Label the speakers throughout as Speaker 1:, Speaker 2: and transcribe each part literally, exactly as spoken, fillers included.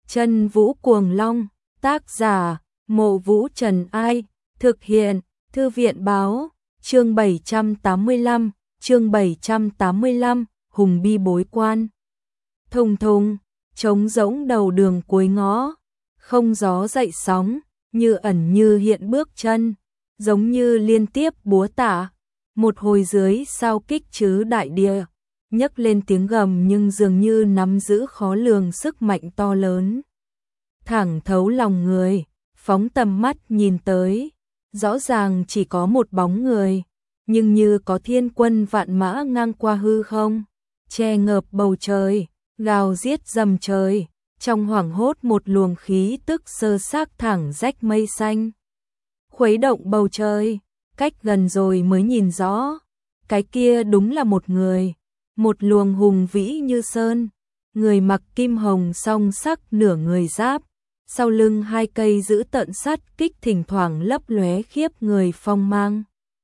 Speaker 1: Chân Vũ Cuồng Long, tác giả, Mộ Vũ Trần Ai, thực hiện, Thư viện Báo, chương bảy trăm tám mươi lăm, chương bảy trăm tám mươi lăm, Hùng Bi Bối Quan. Thùng thùng, trống rỗng đầu đường cuối ngõ, không gió dậy sóng, như ẩn như hiện bước chân, giống như liên tiếp búa tạ, một hồi dưới sao kích chứ đại địa, nhấc lên tiếng gầm nhưng dường như nắm giữ khó lường sức mạnh to lớn. Thẳng thấu lòng người, phóng tầm mắt nhìn tới, rõ ràng chỉ có một bóng người, nhưng như có thiên quân vạn mã ngang qua hư không, che ngợp bầu trời, gào giết dầm trời, trong hoảng hốt một luồng khí tức sơ xác thẳng rách mây xanh. Khuấy động bầu trời, cách gần rồi mới nhìn rõ, cái kia đúng là một người, một luồng hùng vĩ như sơn, người mặc kim hồng song sắc nửa người giáp, sau lưng hai cây giữ tận sắt kích thỉnh thoảng lấp lóe khiếp người phong mang.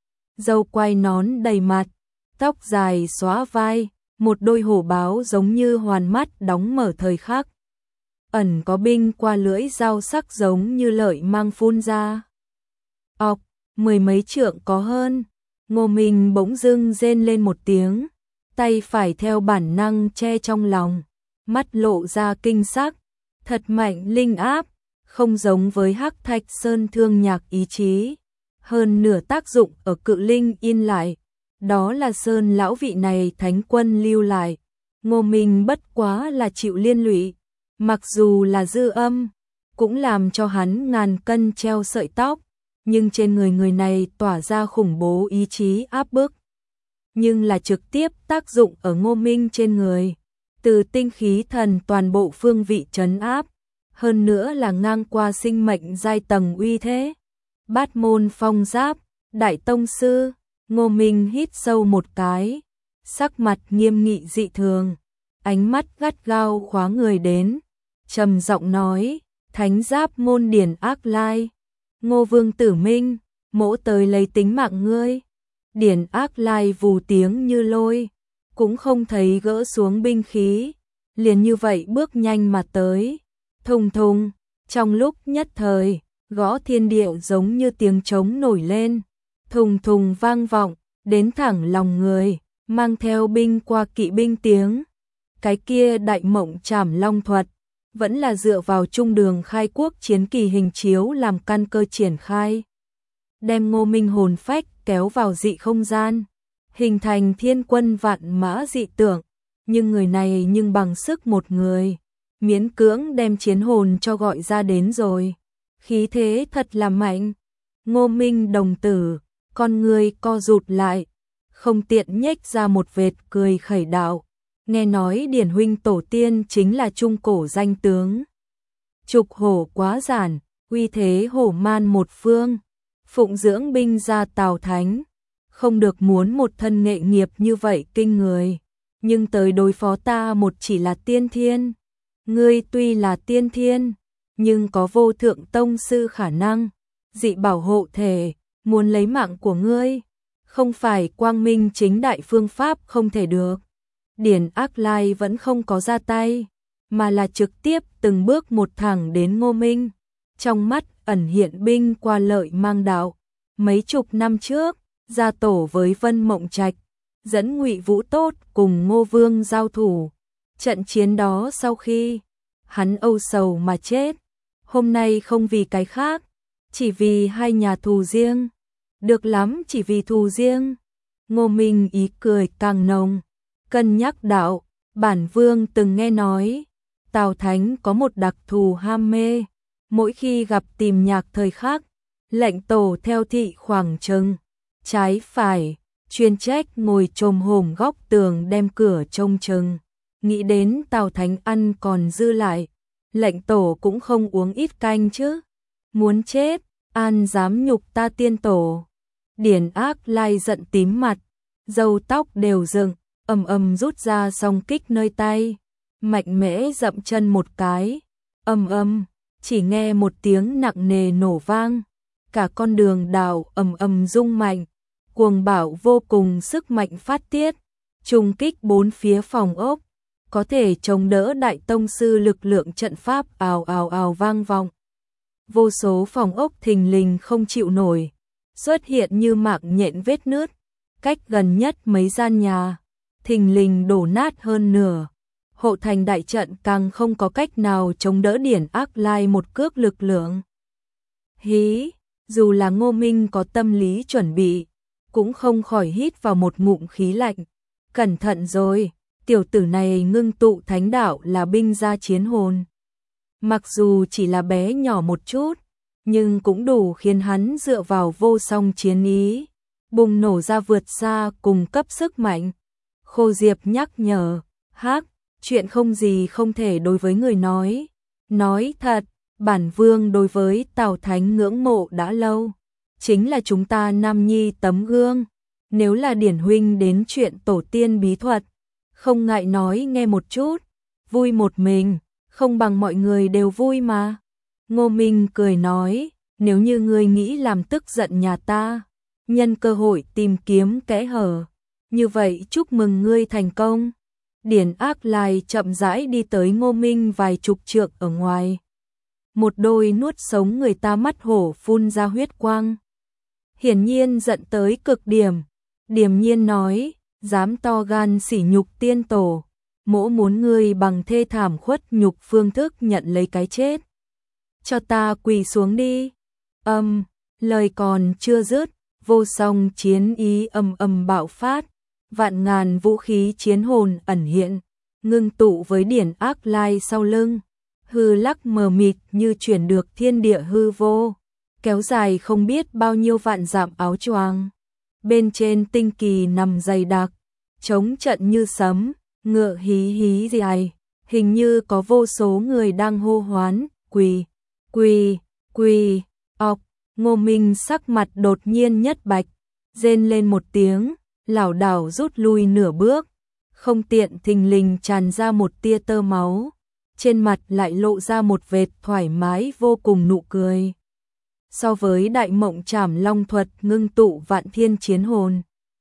Speaker 1: Râu quai nón đầy mặt, tóc dài xóa vai, một đôi hổ báo giống như hoàn mắt đóng mở thời khắc. Ẩn có binh qua lưỡi dao sắc giống như lợi mang phun ra. Ọc, mười mấy trượng có hơn, Ngô Minh bỗng dưng rên lên một tiếng, tay phải theo bản năng che trong lòng, mắt lộ ra kinh sắc, thật mạnh linh áp, không giống với Hắc Thạch Sơn Thương Nhạc ý chí, hơn nửa tác dụng ở cự linh in lại, đó là Sơn lão vị này thánh quân lưu lại, Ngô Minh bất quá là chịu liên lụy, mặc dù là dư âm, cũng làm cho hắn ngàn cân treo sợi tóc, nhưng trên người người này tỏa ra khủng bố ý chí áp bức, nhưng là trực tiếp tác dụng ở Ngô Minh trên người, từ tinh khí thần toàn bộ phương vị trấn áp, hơn nữa là ngang qua sinh mệnh giai tầng uy thế. Bát môn phong giáp, đại tông sư, Ngô Minh hít sâu một cái, sắc mặt nghiêm nghị dị thường, ánh mắt gắt gao khóa người đến, trầm giọng nói, thánh giáp môn điển ác lai, Ngô Vương Tử Minh, mỗ tới lấy tính mạng ngươi. Điển ác lai vù tiếng như lôi, cũng không thấy gỡ xuống binh khí, liền như vậy bước nhanh mà tới, thùng thùng, trong lúc nhất thời, gõ thiên địa giống như tiếng trống nổi lên, thùng thùng vang vọng, đến thẳng lòng người, mang theo binh qua kỵ binh tiếng. Cái kia đại mộng trảm long thuật, vẫn là dựa vào trung đường khai quốc chiến kỳ hình chiếu làm căn cơ triển khai. Đem Ngô Minh hồn phách kéo vào dị không gian, hình thành thiên quân vạn mã dị tượng, nhưng người này nhưng bằng sức một người, miễn cưỡng đem chiến hồn cho gọi ra đến rồi. Khí thế thật là mạnh. Ngô Minh đồng tử, con người co rụt lại, không tiện nhếch ra một vệt cười khẩy đạo. Nghe nói Điển huynh tổ tiên chính là trung cổ danh tướng. Trục hổ quá giản, uy thế hổ man một phương, phụng dưỡng binh gia Tào Thánh, không được muốn một thân nghệ nghiệp như vậy kinh người, nhưng tới đối phó ta một chỉ là tiên thiên. Ngươi tuy là tiên thiên, nhưng có vô thượng tông sư khả năng, dị bảo hộ thể, muốn lấy mạng của ngươi, không phải quang minh chính đại phương pháp không thể được. Điển ác lai vẫn không có ra tay, mà là trực tiếp từng bước một thẳng đến Ngô Minh, trong mắt ẩn hiện binh qua lợi mang đạo. Mấy chục năm trước, gia tổ với Vân Mộng Trạch, dẫn Ngụy Vũ Tốt cùng Ngô Vương giao thủ. Trận chiến đó sau khi hắn âu sầu mà chết, hôm nay không vì cái khác, chỉ vì hai nhà thù riêng. Được lắm, chỉ vì thù riêng. Ngô Minh ý cười càng nồng, cân nhắc đạo, bản vương từng nghe nói, Tào Thánh có một đặc thù ham mê, mỗi khi gặp tìm nhạc thời khắc, lệnh tổ theo thị khoảng trừng, trái phải, chuyên trách ngồi chồm hổm góc tường đem cửa trông chừng. Nghĩ đến Tào Thánh ăn còn dư lại, lệnh tổ cũng không uống ít canh chứ. Muốn chết, an dám nhục ta tiên tổ. Điển ác lai giận tím mặt, râu tóc đều dựng, ầm ầm rút ra song kích nơi tay, mạnh mẽ dậm chân một cái, ầm ầm, chỉ nghe một tiếng nặng nề nổ vang, cả con đường đào ầm ầm rung mạnh, cuồng bạo vô cùng sức mạnh phát tiết, trùng kích bốn phía phòng ốc, có thể chống đỡ đại tông sư lực lượng trận pháp ào ào ào vang vọng. Vô số phòng ốc thình lình không chịu nổi, xuất hiện như mạng nhện vết nứt, cách gần nhất mấy gian nhà, thình lình đổ nát hơn nửa. Hộ thành đại trận càng không có cách nào chống đỡ Điển Ác Lai một cước lực lượng. Hí, dù là Ngô Minh có tâm lý chuẩn bị, cũng không khỏi hít vào một ngụm khí lạnh. Cẩn thận rồi, tiểu tử này ngưng tụ thánh đạo là binh gia chiến hồn. Mặc dù chỉ là bé nhỏ một chút, nhưng cũng đủ khiến hắn dựa vào vô song chiến ý, bùng nổ ra vượt xa cùng cấp sức mạnh. Khô Diệp nhắc nhở, hắc, chuyện không gì không thể đối với người nói. Nói thật, bản vương đối với Tào Thánh ngưỡng mộ đã lâu, chính là chúng ta nam nhi tấm gương. Nếu là Điển huynh đến chuyện tổ tiên bí thuật, không ngại nói nghe một chút, vui một mình, không bằng mọi người đều vui mà. Ngô Minh cười nói, nếu như ngươi nghĩ làm tức giận nhà ta, nhân cơ hội tìm kiếm kẽ hở, như vậy chúc mừng ngươi thành công. Điển Ác Lai chậm rãi đi tới Ngô Minh vài chục trượng ở ngoài. Một đôi nuốt sống người ta mắt hổ phun ra huyết quang. Hiển nhiên giận tới cực điểm. Điềm nhiên nói, dám to gan sỉ nhục tiên tổ, mỗ muốn ngươi bằng thê thảm khuất nhục phương thức nhận lấy cái chết. Cho ta quỳ xuống đi. Âm, um, lời còn chưa dứt, vô song chiến ý âm âm bạo phát, vạn ngàn vũ khí chiến hồn ẩn hiện, ngưng tụ với Điển Ác Lai sau lưng, hư lắc mờ mịt như chuyển được thiên địa hư vô, kéo dài không biết bao nhiêu vạn dặm áo choàng. Bên trên tinh kỳ nằm dày đặc, chống trận như sấm, ngựa hí hí dài, hình như có vô số người đang hô hoán, quỳ, quỳ, quỳ, ọc. Ngô Minh sắc mặt đột nhiên nhất bạch, rên lên một tiếng, lảo đảo rút lui nửa bước, không tiện thình lình tràn ra một tia tơ máu, trên mặt lại lộ ra một vệt thoải mái vô cùng nụ cười. So với đại mộng trảm long thuật ngưng tụ vạn thiên chiến hồn,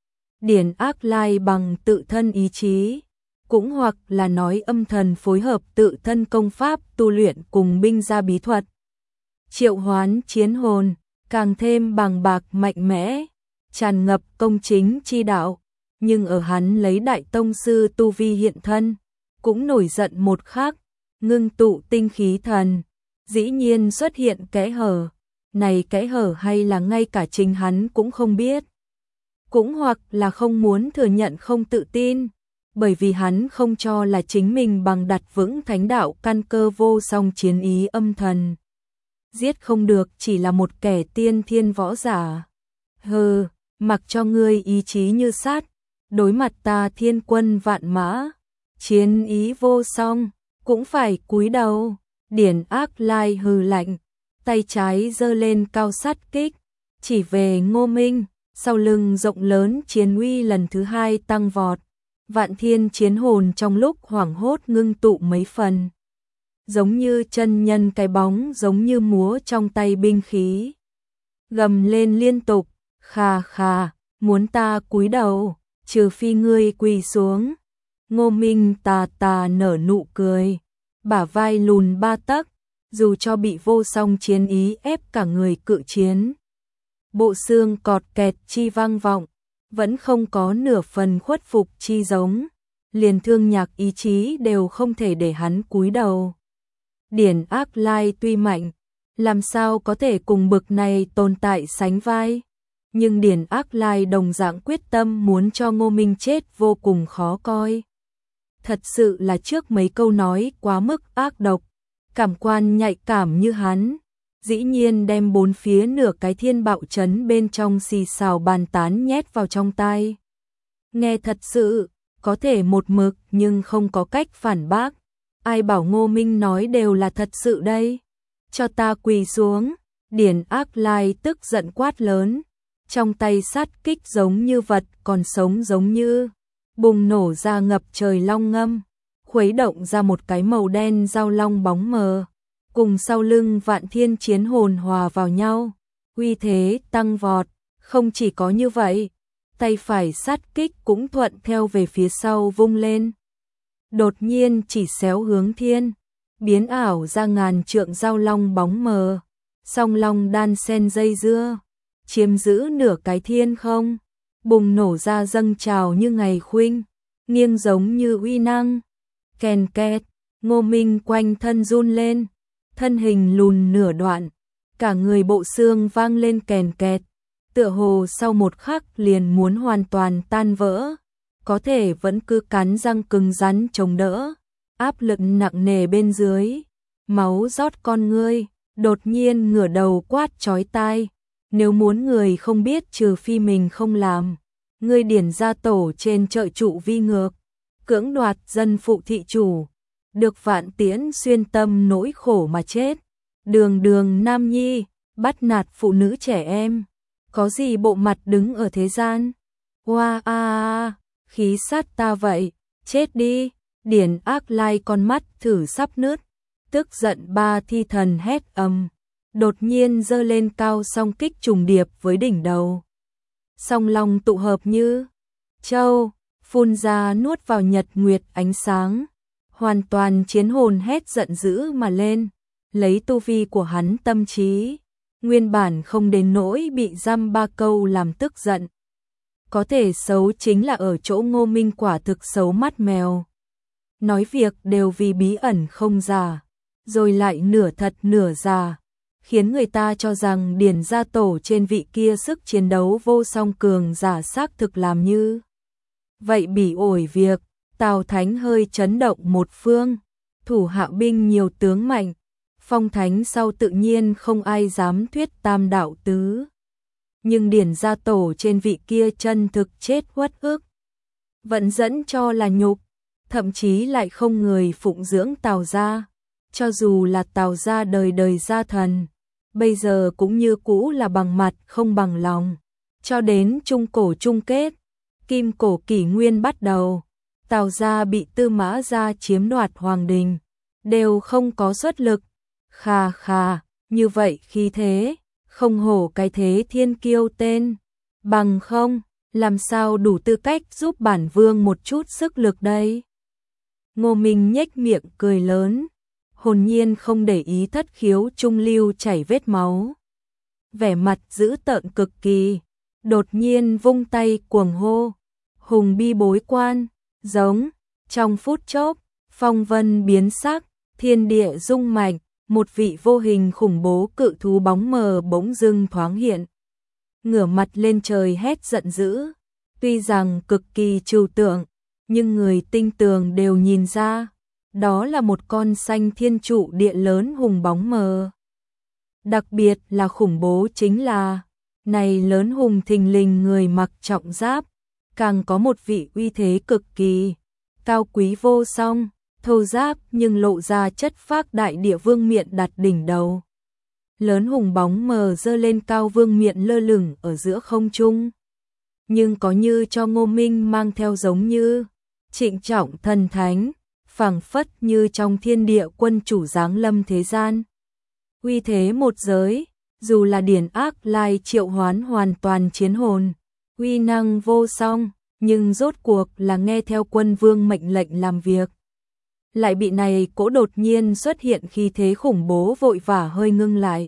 Speaker 1: Điển Ác Lai bằng tự thân ý chí, cũng hoặc là nói âm thần phối hợp tự thân công pháp tu luyện cùng binh gia bí thuật, triệu hoán chiến hồn, càng thêm bằng bạc mạnh mẽ, tràn ngập công chính chi đạo, nhưng ở hắn lấy đại tông sư tu vi hiện thân, cũng nổi giận một khắc, ngưng tụ tinh khí thần, dĩ nhiên xuất hiện kẽ hở. Này kẽ hở hay là ngay cả chính hắn cũng không biết. Cũng hoặc là không muốn thừa nhận, không tự tin, bởi vì hắn không cho là chính mình bằng đặt vững thánh đạo căn cơ vô song chiến ý âm thần. Giết không được chỉ là một kẻ tiên thiên võ giả. Hừ, mặc cho ngươi ý chí như sát, đối mặt ta thiên quân vạn mã, chiến ý vô song, cũng phải cúi đầu. Điển Ác Lai hừ lạnh, tay trái giơ lên cao sát kích, chỉ về Ngô Minh, sau lưng rộng lớn chiến uy lần thứ hai tăng vọt, vạn thiên chiến hồn trong lúc hoảng hốt ngưng tụ mấy phần, giống như chân nhân cái bóng, giống như múa trong tay binh khí, gầm lên liên tục, khà khà, muốn ta cúi đầu, trừ phi ngươi quỳ xuống. Ngô Minh tà tà nở nụ cười, bả vai lùn ba tấc, dù cho bị vô song chiến ý ép cả người cự chiến, bộ xương cọt kẹt chi vang vọng, vẫn không có nửa phần khuất phục chi giống, liền thương nhạc ý chí đều không thể để hắn cúi đầu. Điển Ác Lai tuy mạnh, làm sao có thể cùng bực này tồn tại sánh vai, nhưng Điển Ác Lai đồng dạng quyết tâm muốn cho Ngô Minh chết vô cùng khó coi. Thật sự là trước mấy câu nói quá mức ác độc, cảm quan nhạy cảm như hắn, dĩ nhiên đem bốn phía nửa cái thiên bạo chấn bên trong xì xào bàn tán nhét vào trong tai. Nghe thật sự, có thể một mực nhưng không có cách phản bác. Ai bảo Ngô Minh nói đều là thật sự đây? Cho ta quỳ xuống. Điển Ác Lai tức giận quát lớn, trong tay sát kích giống như vật còn sống, giống như bùng nổ ra ngập trời long ngâm, khuấy động ra một cái màu đen giao long bóng mờ, cùng sau lưng vạn thiên chiến hồn hòa vào nhau, uy thế tăng vọt. Không chỉ có như vậy, tay phải sát kích cũng thuận theo về phía sau vung lên. đột nhiên chỉ xéo hướng thiên, biến ảo ra ngàn trượng giao long bóng mờ, song long đan sen dây dưa, chiếm giữ nửa cái thiên không, bùng nổ ra dâng trào như ngày khuynh, nghiêng giống như uy năng. Kèn két, Ngô Minh quanh thân run lên, thân hình lùn nửa đoạn, cả người bộ xương vang lên kèn kẹt, tựa hồ sau một khắc liền muốn hoàn toàn tan vỡ, có thể vẫn cứ cắn răng cứng rắn chống đỡ, áp lực nặng nề bên dưới, máu rót con ngươi, đột nhiên ngửa đầu quát chói tai, nếu muốn người không biết trừ phi mình không làm, ngươi điển ra tổ trên chợ trụ vi ngược, cưỡng đoạt dân phụ thị chủ, được vạn tiễn xuyên tâm nỗi khổ mà chết, đường đường nam nhi, bắt nạt phụ nữ trẻ em, có gì bộ mặt đứng ở thế gian, hoa a a, khí sát ta vậy, chết đi, điển ác lai con mắt thử sắp nứt, tức giận ba thi thần hét ầm, đột nhiên giơ lên cao song kích trùng điệp với đỉnh đầu. Song long tụ hợp như châu, phun ra nuốt vào nhật nguyệt ánh sáng, hoàn toàn chiến hồn hét giận dữ mà lên, lấy tu vi của hắn tâm trí, nguyên bản không đến nỗi bị dăm ba câu làm tức giận. Có thể xấu chính là ở chỗ Ngô Minh quả thực xấu mắt mèo. Nói việc đều vì bí ẩn không giả, rồi lại nửa thật nửa giả, khiến người ta cho rằng điển gia tổ trên vị kia sức chiến đấu vô song cường giả xác thực làm như. Vậy bỉ ổi việc, Tào Thánh hơi chấn động một phương, thủ hạ binh nhiều tướng mạnh, phong thánh sau tự nhiên không ai dám thuyết tam đạo tứ. Nhưng điển gia tổ trên vị kia chân thực chết uất ức, vẫn dẫn cho là nhục, thậm chí lại không người phụng dưỡng Tào gia, cho dù là Tào gia đời đời gia thần, bây giờ cũng như cũ là bằng mặt không bằng lòng, cho đến trung cổ chung kết, kim cổ kỷ nguyên bắt đầu, Tào gia bị Tư Mã gia chiếm đoạt hoàng đình, đều không có xuất lực, khà khà, như vậy khi thế, không hổ cái thế thiên kiêu tên, bằng không, làm sao đủ tư cách giúp bản vương một chút sức lực đây. Ngô Minh nhếch miệng cười lớn, hồn nhiên không để ý thất khiếu trung lưu chảy vết máu. Vẻ mặt dữ tợn cực kỳ, đột nhiên vung tay cuồng hô, hùng bi bối quan, giống, trong phút chốc, phong vân biến sắc, thiên địa rung mạnh, một vị vô hình khủng bố cự thú bóng mờ bỗng dưng thoáng hiện. Ngửa mặt lên trời hét giận dữ, tuy rằng cực kỳ trừu tượng, nhưng người tinh tường đều nhìn ra, đó là một con xanh thiên trụ địa lớn hùng bóng mờ. Đặc biệt là khủng bố chính là, này lớn hùng thình lình người mặc trọng giáp, càng có một vị uy thế cực kỳ, cao quý vô song, thô giáp nhưng lộ ra chất phác đại địa vương miện đặt đỉnh đầu. Lớn hùng bóng mờ dơ lên cao vương miện lơ lửng ở giữa không trung. Nhưng có như cho Ngô Minh mang theo giống như trịnh trọng thần thánh, phảng phất như trong thiên địa quân chủ giáng lâm thế gian. Uy thế một giới, dù là điển ác lai triệu hoán hoàn toàn chiến hồn, uy năng vô song, nhưng rốt cuộc là nghe theo quân vương mệnh lệnh làm việc. Lại bị này cỗ đột nhiên xuất hiện khi thế khủng bố vội vã hơi ngưng lại.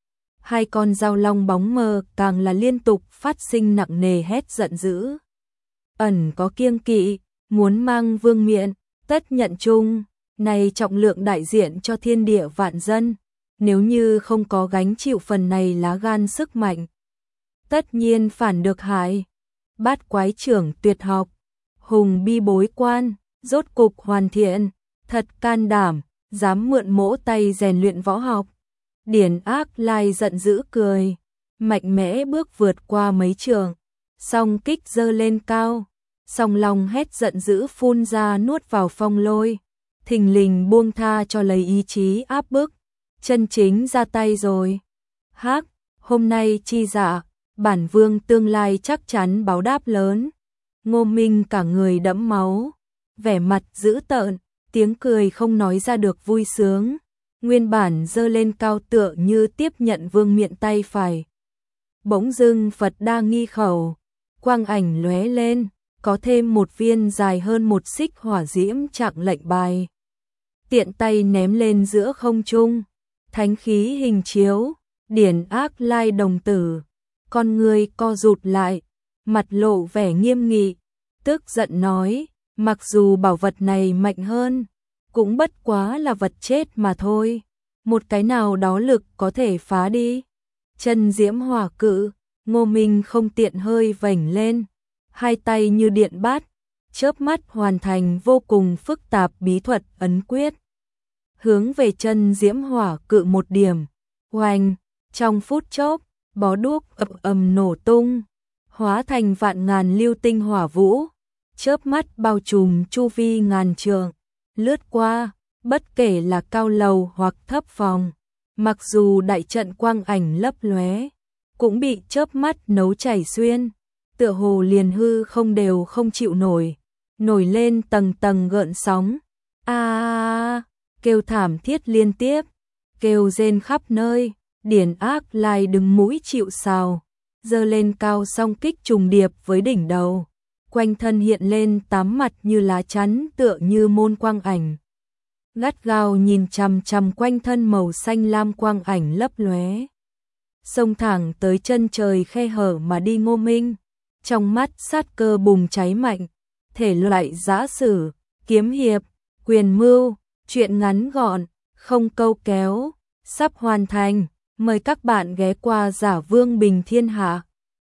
Speaker 1: Hai con dao long bóng mờ càng là liên tục phát sinh nặng nề hét giận dữ. Ẩn có kiêng kỵ, muốn mang vương miện, tất nhận chung, này trọng lượng đại diện cho thiên địa vạn dân, nếu như không có gánh chịu phần này lá gan sức mạnh, tất nhiên phản được hại. Bát quái trưởng tuyệt học, hùng bi bối quan, rốt cục hoàn thiện, thật can đảm, dám mượn mỗ tay rèn luyện võ học. Điển ác lai giận dữ cười, mạnh mẽ bước vượt qua mấy trường, song kích giơ lên cao, song long hét giận dữ phun ra nuốt vào phong lôi, thình lình buông tha cho lấy ý chí áp bức, chân chính ra tay rồi. Hắc, hôm nay chi dạ, bản vương tương lai chắc chắn báo đáp lớn. Ngô Minh cả người đẫm máu, vẻ mặt dữ tợn, tiếng cười không nói ra được vui sướng, nguyên bản giơ lên cao tựa như tiếp nhận vương miện tay phải. Bỗng dưng Phật đa nghi khẩu, quang ảnh lóe lên, có thêm một viên dài hơn một xích hỏa diễm trạng lệnh bài. Tiện tay ném lên giữa không trung, thánh khí hình chiếu, điển ác lai đồng tử, con người co rụt lại, mặt lộ vẻ nghiêm nghị, tức giận nói, mặc dù bảo vật này mạnh hơn, cũng bất quá là vật chết mà thôi, một cái nào đó lực có thể phá đi. Chân diễm hỏa cự, Ngô Minh không tiện hơi vểnh lên, hai tay như điện bát, chớp mắt hoàn thành vô cùng phức tạp bí thuật ấn quyết. Hướng về chân diễm hỏa cự một điểm, oanh, trong phút chốc, bó đuốc ầm ầm nổ tung, hóa thành vạn ngàn lưu tinh hỏa vũ, chớp mắt bao trùm chu vi ngàn trượng, lướt qua, bất kể là cao lầu hoặc thấp phòng, mặc dù đại trận quang ảnh lấp lóe, cũng bị chớp mắt nấu chảy xuyên, tựa hồ liền hư không đều không chịu nổi, nổi lên tầng tầng gợn sóng. A à, kêu thảm thiết liên tiếp, kêu rên khắp nơi, điển ác lai đứng mũi chịu sào, giơ lên cao song kích trùng điệp với đỉnh đầu, quanh thân hiện lên tám mặt như lá chắn tựa như môn quang ảnh. Gắt gao nhìn chằm chằm quanh thân màu xanh lam quang ảnh lấp lóe, xông thẳng tới chân trời khe hở mà đi. Ngô Minh, trong mắt sát cơ bùng cháy mạnh, thể loại giã sử, kiếm hiệp, quyền mưu, truyện ngắn gọn, không câu kéo, sắp hoàn thành, mời các bạn ghé qua Giả Vương Bình Thiên Hạ.